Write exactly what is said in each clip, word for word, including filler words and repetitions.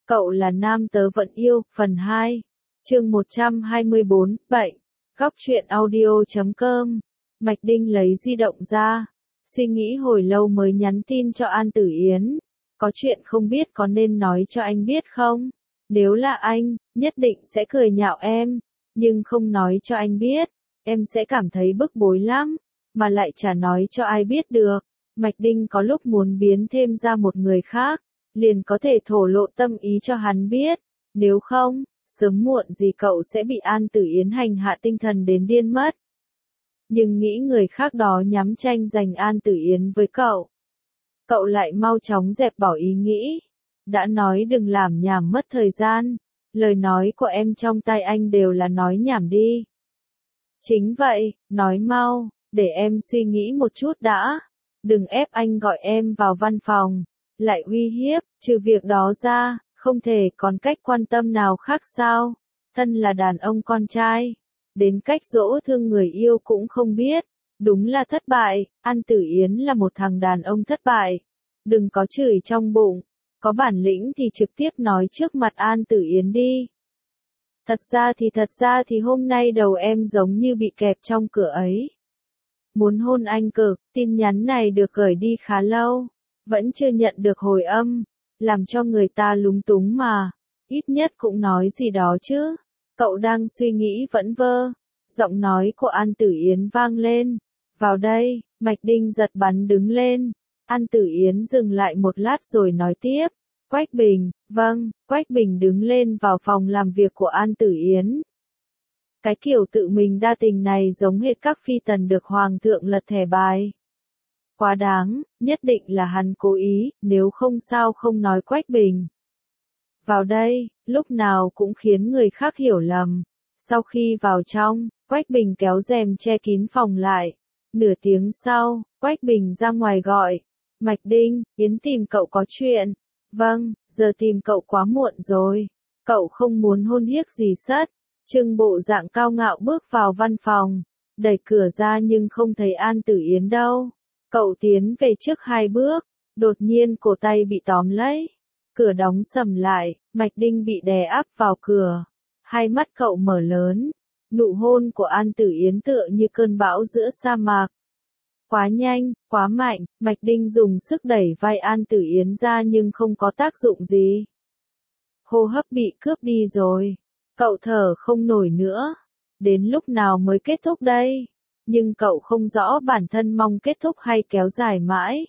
Cậu là nam tớ vẫn yêu, phần hai. Chương một trăm hai mươi bốn, bệnh. Góc truyện audio chấm com. Mạch Đinh lấy di động ra, suy nghĩ hồi lâu mới nhắn tin cho An Tử Yến. Có chuyện không biết có nên nói cho anh biết không? Nếu là anh, nhất định sẽ cười nhạo em, nhưng không nói cho anh biết, em sẽ cảm thấy bức bối lắm, mà lại chả nói cho ai biết được. Mạch Đinh có lúc muốn biến thêm ra một người khác, liền có thể thổ lộ tâm ý cho hắn biết, nếu không, sớm muộn gì cậu sẽ bị An Tử Yến hành hạ tinh thần đến điên mất. Nhưng nghĩ người khác đó nhắm tranh giành An Tử Yến với cậu. Cậu lại mau chóng dẹp bỏ ý nghĩ. Đã nói đừng làm nhảm mất thời gian, lời nói của em trong tai anh đều là nói nhảm đi. Chính vậy, nói mau, để em suy nghĩ một chút đã. Đừng ép anh gọi em vào văn phòng, lại uy hiếp, trừ việc đó ra, không thể còn cách quan tâm nào khác sao? Thân là đàn ông con trai, đến cách dỗ thương người yêu cũng không biết, đúng là thất bại. An Tử Yến là một thằng đàn ông thất bại. Đừng có chửi trong bụng, có bản lĩnh thì trực tiếp nói trước mặt An Tử Yến đi. Thật ra thì thật ra thì hôm nay đầu em giống như bị kẹp trong cửa ấy. Muốn hôn anh cực, tin nhắn này được gửi đi khá lâu, vẫn chưa nhận được hồi âm, làm cho người ta lúng túng mà, ít nhất cũng nói gì đó chứ. Cậu đang suy nghĩ vẫn vơ, giọng nói của An Tử Yến vang lên. Vào đây, Mạch Đinh giật bắn đứng lên. An Tử Yến dừng lại một lát rồi nói tiếp. Quách Bình, vâng, Quách Bình đứng lên vào phòng làm việc của An Tử Yến. Cái kiểu tự mình đa tình này giống hệt các phi tần được hoàng thượng lật thẻ bài. Quá đáng, nhất định là hắn cố ý, nếu không sao không nói Quách Bình. Vào đây, lúc nào cũng khiến người khác hiểu lầm. Sau khi vào trong, Quách Bình kéo rèm che kín phòng lại. Nửa tiếng sau, Quách Bình ra ngoài gọi. Mạch Đinh, Yến tìm cậu có chuyện. Vâng, giờ tìm cậu quá muộn rồi. Cậu không muốn hôn hiếc gì sất. Trưng bộ dạng cao ngạo bước vào văn phòng. Đẩy cửa ra nhưng không thấy An Tử Yến đâu. Cậu tiến về trước hai bước. Đột nhiên cổ tay bị tóm lấy. Cửa đóng sầm lại, Mạch Đinh bị đè áp vào cửa. Hai mắt cậu mở lớn. Nụ hôn của An Tử Yến tựa như cơn bão giữa sa mạc. Quá nhanh, quá mạnh, Mạch Đinh dùng sức đẩy vai An Tử Yến ra nhưng không có tác dụng gì. Hô hấp bị cướp đi rồi. Cậu thở không nổi nữa. Đến lúc nào mới kết thúc đây? Nhưng cậu không rõ bản thân mong kết thúc hay kéo dài mãi.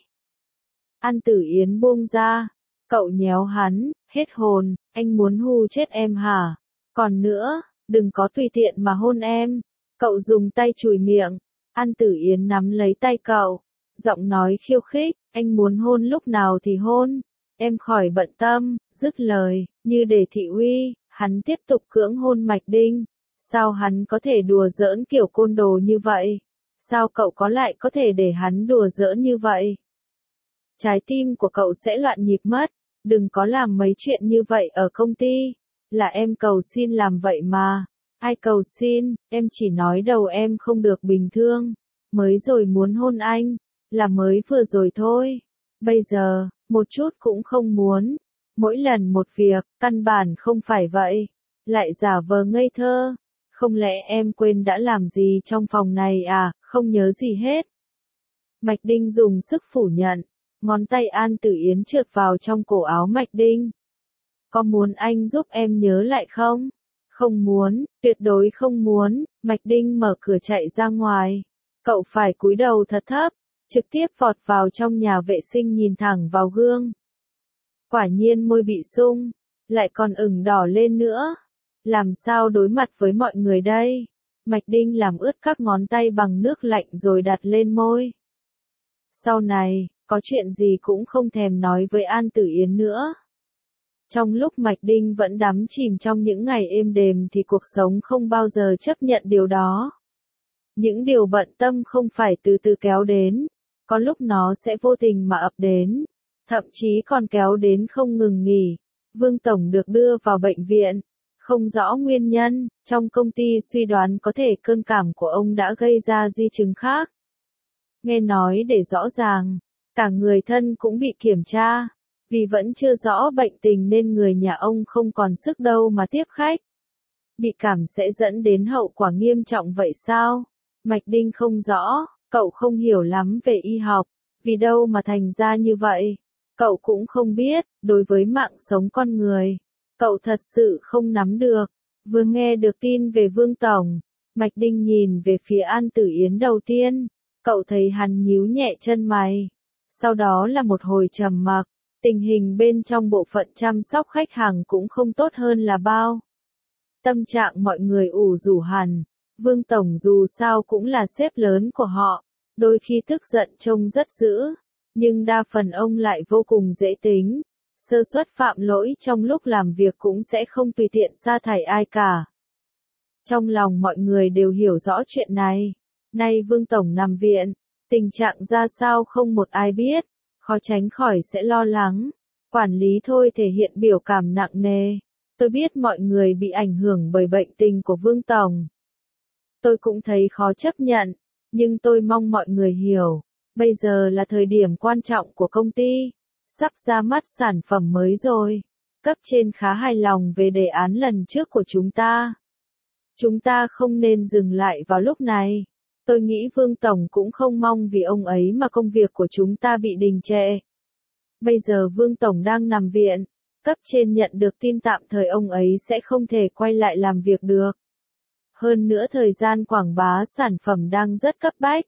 An Tử Yến buông ra. Cậu nhéo hắn, hết hồn, anh muốn hù chết em hả? Còn nữa, đừng có tùy tiện mà hôn em. Cậu dùng tay chùi miệng. An Tử Yến nắm lấy tay cậu. Giọng nói khiêu khích, anh muốn hôn lúc nào thì hôn. Em khỏi bận tâm, dứt lời, như để thị uy, hắn tiếp tục cưỡng hôn Mạch Đinh. Sao hắn có thể đùa giỡn kiểu côn đồ như vậy? Sao cậu có lại có thể để hắn đùa giỡn như vậy? Trái tim của cậu sẽ loạn nhịp mất. Đừng có làm mấy chuyện như vậy ở công ty. Là em cầu xin làm vậy mà. Ai cầu xin, em chỉ nói đầu em không được bình thường. Mới rồi muốn hôn anh, là mới vừa rồi thôi. Bây giờ, một chút cũng không muốn. Mỗi lần một việc, căn bản không phải vậy. Lại giả vờ ngây thơ. Không lẽ em quên đã làm gì trong phòng này à, không nhớ gì hết. Mạch Đinh dùng sức phủ nhận. Ngón tay An Tử Yến trượt vào trong cổ áo Mạch Đinh. Có muốn anh giúp em nhớ lại không? Không muốn, tuyệt đối không muốn. Mạch Đinh mở cửa chạy ra ngoài. Cậu phải cúi đầu thật thấp, trực tiếp vọt vào trong nhà vệ sinh nhìn thẳng vào gương. Quả nhiên môi bị sung, lại còn ửng đỏ lên nữa. Làm sao đối mặt với mọi người đây? Mạch Đinh làm ướt các ngón tay bằng nước lạnh rồi đặt lên môi. Sau này, có chuyện gì cũng không thèm nói với An Tử Yến nữa. Trong lúc Mạch Đinh vẫn đắm chìm trong những ngày êm đềm thì cuộc sống không bao giờ chấp nhận điều đó. Những điều bận tâm không phải từ từ kéo đến, có lúc nó sẽ vô tình mà ập đến, thậm chí còn kéo đến không ngừng nghỉ. Vương Tổng được đưa vào bệnh viện, không rõ nguyên nhân, trong công ty suy đoán có thể cơn cảm của ông đã gây ra di chứng khác. Nghe nói để rõ ràng, cả người thân cũng bị kiểm tra. Vì vẫn chưa rõ bệnh tình nên người nhà ông không còn sức đâu mà tiếp khách. Bị cảm sẽ dẫn đến hậu quả nghiêm trọng vậy sao? Mạch Đinh không rõ, cậu không hiểu lắm về y học, vì đâu mà thành ra như vậy. Cậu cũng không biết, đối với mạng sống con người, cậu thật sự không nắm được. Vừa nghe được tin về Vương Tổng, Mạch Đinh nhìn về phía An Tử Yến đầu tiên, cậu thấy hắn nhíu nhẹ chân mày. Sau đó là một hồi trầm mặc, tình hình bên trong bộ phận chăm sóc khách hàng cũng không tốt hơn là bao. Tâm trạng mọi người ủ rũ hẳn, Vương Tổng dù sao cũng là sếp lớn của họ, đôi khi tức giận trông rất dữ, nhưng đa phần ông lại vô cùng dễ tính, sơ suất phạm lỗi trong lúc làm việc cũng sẽ không tùy tiện sa thải ai cả. Trong lòng mọi người đều hiểu rõ chuyện này, nay Vương Tổng nằm viện, tình trạng ra sao không một ai biết, khó tránh khỏi sẽ lo lắng. Quản lý Thôi thể hiện biểu cảm nặng nề. Tôi biết mọi người bị ảnh hưởng bởi bệnh tình của Vương Tổng. Tôi cũng thấy khó chấp nhận, nhưng tôi mong mọi người hiểu, bây giờ là thời điểm quan trọng của công ty, sắp ra mắt sản phẩm mới rồi. Cấp trên khá hài lòng về đề án lần trước của chúng ta. Chúng ta không nên dừng lại vào lúc này. Tôi nghĩ Vương Tổng cũng không mong vì ông ấy mà công việc của chúng ta bị đình trệ. Bây giờ Vương Tổng đang nằm viện, cấp trên nhận được tin tạm thời ông ấy sẽ không thể quay lại làm việc được. Hơn nữa thời gian quảng bá sản phẩm đang rất cấp bách.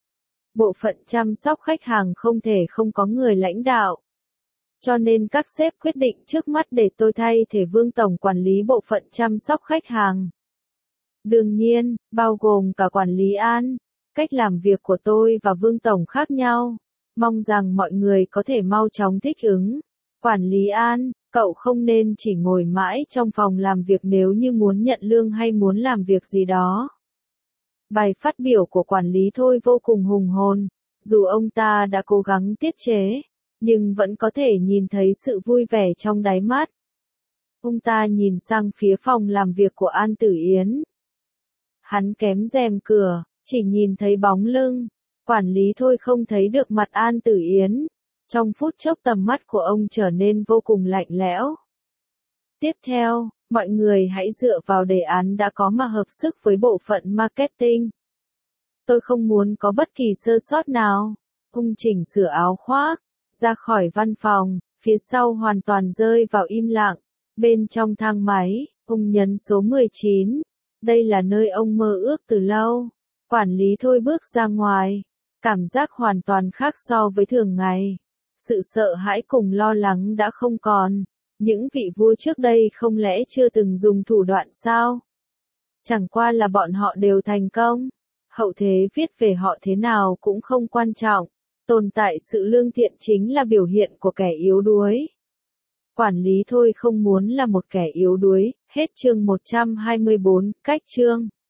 Bộ phận chăm sóc khách hàng không thể không có người lãnh đạo. Cho nên các sếp quyết định trước mắt để tôi thay thế Vương Tổng quản lý bộ phận chăm sóc khách hàng. Đương nhiên, bao gồm cả quản lý An, cách làm việc của tôi và Vương Tổng khác nhau. Mong rằng mọi người có thể mau chóng thích ứng. Quản lý An, cậu không nên chỉ ngồi mãi trong phòng làm việc nếu như muốn nhận lương hay muốn làm việc gì đó. Bài phát biểu của quản lý Thôi vô cùng hùng hồn, dù ông ta đã cố gắng tiết chế, nhưng vẫn có thể nhìn thấy sự vui vẻ trong đáy mắt. Ông ta nhìn sang phía phòng làm việc của An Tử Yến. Hắn kém rèm cửa, chỉ nhìn thấy bóng lưng. Quản lý Thôi không thấy được mặt An Tử Yến. Trong phút chốc tầm mắt của ông trở nên vô cùng lạnh lẽo. Tiếp theo, mọi người hãy dựa vào đề án đã có mà hợp sức với bộ phận marketing. Tôi không muốn có bất kỳ sơ sót nào. Ông chỉnh sửa áo khoác, ra khỏi văn phòng, phía sau hoàn toàn rơi vào im lặng. Bên trong thang máy, ông nhấn số mười chín. Đây là nơi ông mơ ước từ lâu. Quản lý Thôi bước ra ngoài. Cảm giác hoàn toàn khác so với thường ngày. Sự sợ hãi cùng lo lắng đã không còn. Những vị vua trước đây không lẽ chưa từng dùng thủ đoạn sao? Chẳng qua là bọn họ đều thành công. Hậu thế viết về họ thế nào cũng không quan trọng. Tồn tại sự lương thiện chính là biểu hiện của kẻ yếu đuối. Quản lý Thôi không muốn là một kẻ yếu đuối. Hết chương một trăm hai mươi bốn, cách chương.